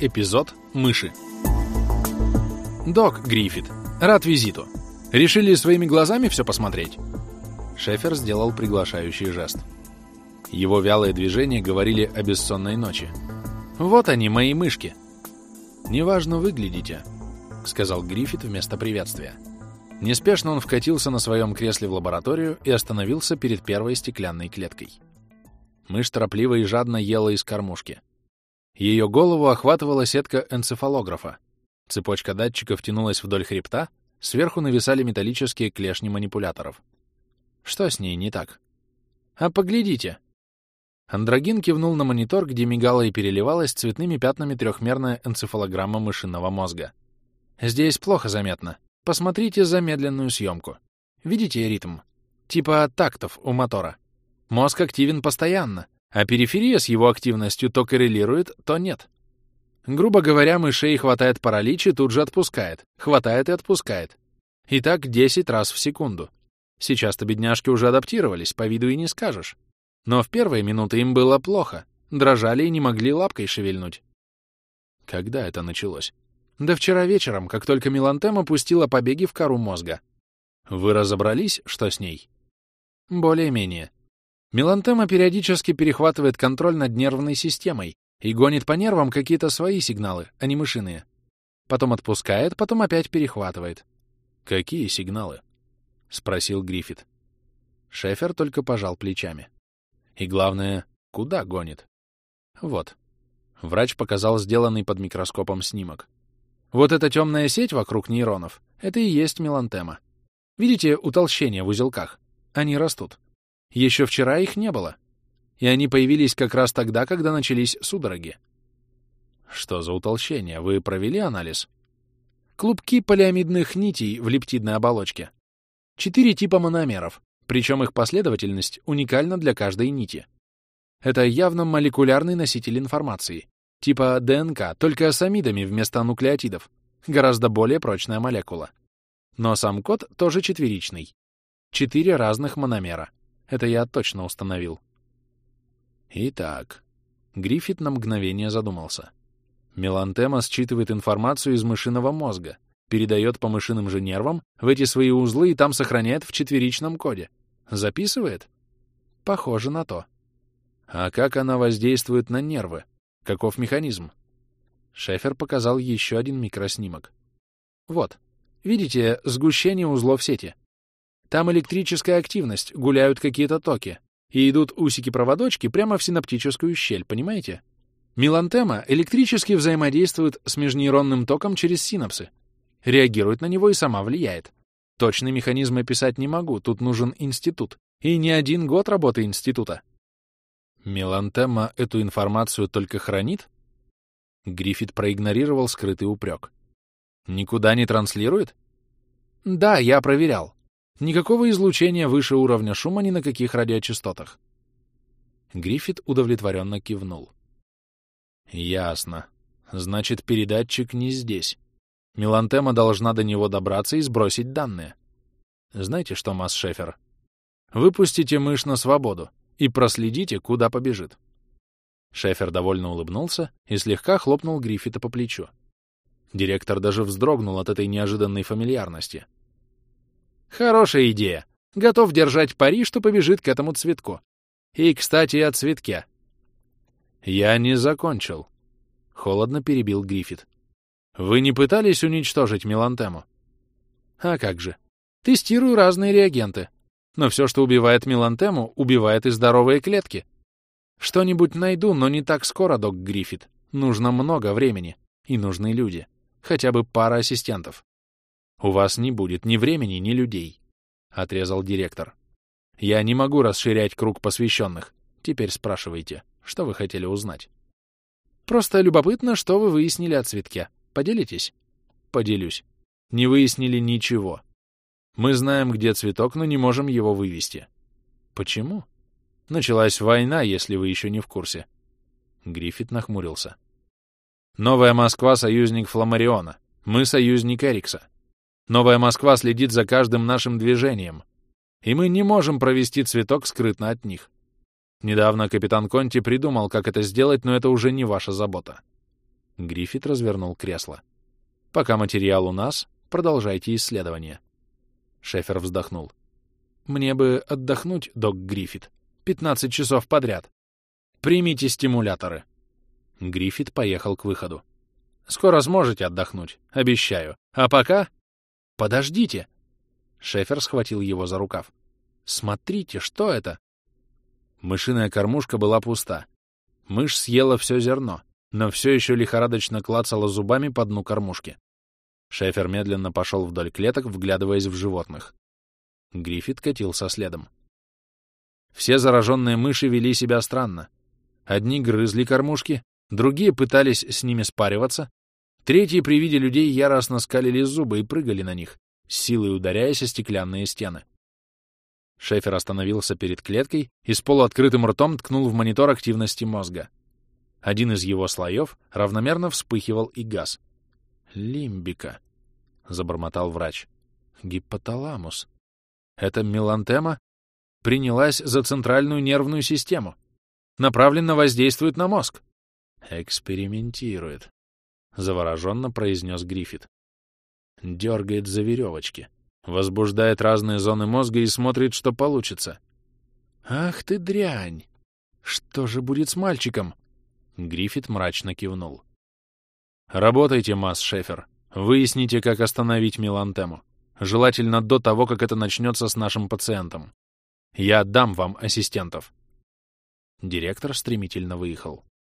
эпизод «Мыши». «Док Гриффит, рад визиту. Решили своими глазами все посмотреть?» Шефер сделал приглашающий жест. Его вялые движения говорили о бессонной ночи. «Вот они, мои мышки!» «Неважно выглядите», — сказал Гриффит вместо приветствия. Неспешно он вкатился на своем кресле в лабораторию и остановился перед первой стеклянной клеткой. Мышь торопливо и жадно ела из кормушки. Ее голову охватывала сетка энцефалографа. Цепочка датчиков тянулась вдоль хребта, сверху нависали металлические клешни манипуляторов. Что с ней не так? «А поглядите!» Андрогин кивнул на монитор, где мигала и переливалась цветными пятнами трехмерная энцефалограмма мышиного мозга. «Здесь плохо заметно. Посмотрите замедленную съемку. Видите ритм? Типа тактов у мотора. Мозг активен постоянно, а периферия с его активностью то коррелирует, то нет. Грубо говоря, мышей хватает паралич и тут же отпускает, хватает и отпускает. И так 10 раз в секунду. Сейчас-то бедняжки уже адаптировались, по виду и не скажешь. Но в первые минуты им было плохо, дрожали и не могли лапкой шевельнуть. Когда это началось? Да вчера вечером, как только Мелантема пустила побеги в кору мозга. Вы разобрались, что с ней? Более-менее. Мелантема периодически перехватывает контроль над нервной системой и гонит по нервам какие-то свои сигналы, а не мышиные. Потом отпускает, потом опять перехватывает. «Какие сигналы?» — спросил Гриффит. Шефер только пожал плечами. И главное, куда гонит? Вот. Врач показал сделанный под микроскопом снимок. Вот эта темная сеть вокруг нейронов — это и есть мелантема. Видите утолщения в узелках? Они растут. Еще вчера их не было. И они появились как раз тогда, когда начались судороги. Что за утолщения? Вы провели анализ? Клубки полиамидных нитей в лептидной оболочке. 4 типа мономеров, причем их последовательность уникальна для каждой нити. Это явно молекулярный носитель информации. Типа ДНК, только с амидами вместо нуклеотидов. Гораздо более прочная молекула. Но сам код тоже четверичный. 4 разных мономера. Это я точно установил. Итак, Гриффит на мгновение задумался. Мелантема считывает информацию из мышиного мозга, передает по мышиным же нервам в эти свои узлы и там сохраняет в четверичном коде. Записывает? Похоже на то. А как она воздействует на нервы? Каков механизм? Шефер показал еще один микроснимок. Вот. Видите сгущение узлов сети? Там электрическая активность, гуляют какие-то токи, и идут усики-проводочки прямо в синаптическую щель, понимаете? Мелантема электрически взаимодействует с межнейронным током через синапсы, реагирует на него и сама влияет. Точный механизм описать не могу, тут нужен институт, и не 1 год работы института. Мелантема эту информацию только хранит? Гриффит проигнорировал скрытый упрек. Никуда не транслирует? Да, я проверял. Никакого излучения выше уровня шума ни на каких радиочастотах. Гриффит удовлетворенно кивнул. Ясно. Значит, передатчик не здесь. Мелантема должна до него добраться и сбросить данные. Знаете что, масс Шефер? Выпустите мышь на свободу и проследите, куда побежит. Шефер довольно улыбнулся и слегка хлопнул Гриффита по плечу. Директор даже вздрогнул от этой неожиданной фамильярности. Хорошая идея. Готов держать пари, что побежит к этому цветку. И, кстати, о цветке. Я не закончил. Холодно перебил Гриффит. Вы не пытались уничтожить мелантему? А как же. Тестирую разные реагенты. Но все, что убивает мелантему, убивает и здоровые клетки. Что-нибудь найду, но не так скоро, док Гриффит. Нужно много времени. И нужны люди. Хотя бы пара ассистентов. У вас не будет ни времени, ни людей, — отрезал директор. Я не могу расширять круг посвященных. Теперь спрашивайте, что вы хотели узнать? Просто любопытно, что вы выяснили о цветке. Поделитесь? Поделюсь. Не выяснили ничего. Мы знаем, где цветок, но не можем его вывести. Почему? Началась война, если вы еще не в курсе. Гриффит нахмурился. Новая Москва — союзник Фламариона. Мы — союзник Эрикса. Новая Москва следит за каждым нашим движением. И мы не можем провести цветок скрытно от них. Недавно капитан Конти придумал, как это сделать, но это уже не ваша забота. Гриффит развернул кресло. «Пока материал у нас, продолжайте исследование». Шефер вздохнул. «Мне бы отдохнуть, док Гриффит. 15 часов подряд. Примите стимуляторы». Гриффит поехал к выходу. «Скоро сможете отдохнуть, обещаю. А пока...» «Подождите!» Шефер схватил его за рукав. «Смотрите, что это?» Мышиная кормушка была пуста. Мышь съела все зерно, но все еще лихорадочно клацала зубами по дну кормушки. Шефер медленно пошел вдоль клеток, вглядываясь в животных. Гриффит катился следом. Все зараженные мыши вели себя странно. Одни грызли кормушки, другие пытались с ними спариваться, третьи при виде людей яростно скалили зубы и прыгали на них, с силой ударяясь о стеклянные стены. Шефер остановился перед клеткой и с полуоткрытым ртом ткнул в монитор активности мозга. Один из его слоев равномерно вспыхивал и гас. «Лимбика», — забормотал врач. «Гипоталамус. Это мелантема принялась за центральную нервную систему. Направленно воздействует на мозг». «Экспериментирует», — завороженно произнес Гриффит. «Дергает за веревочки. Возбуждает разные зоны мозга и смотрит, что получится». «Ах ты дрянь! Что же будет с мальчиком?» Гриффит мрачно кивнул. «Работайте, масс Шефер. Выясните, как остановить мелантему. Желательно до того, как это начнется с нашим пациентом. Я отдам вам ассистентов». Директор стремительно выехал.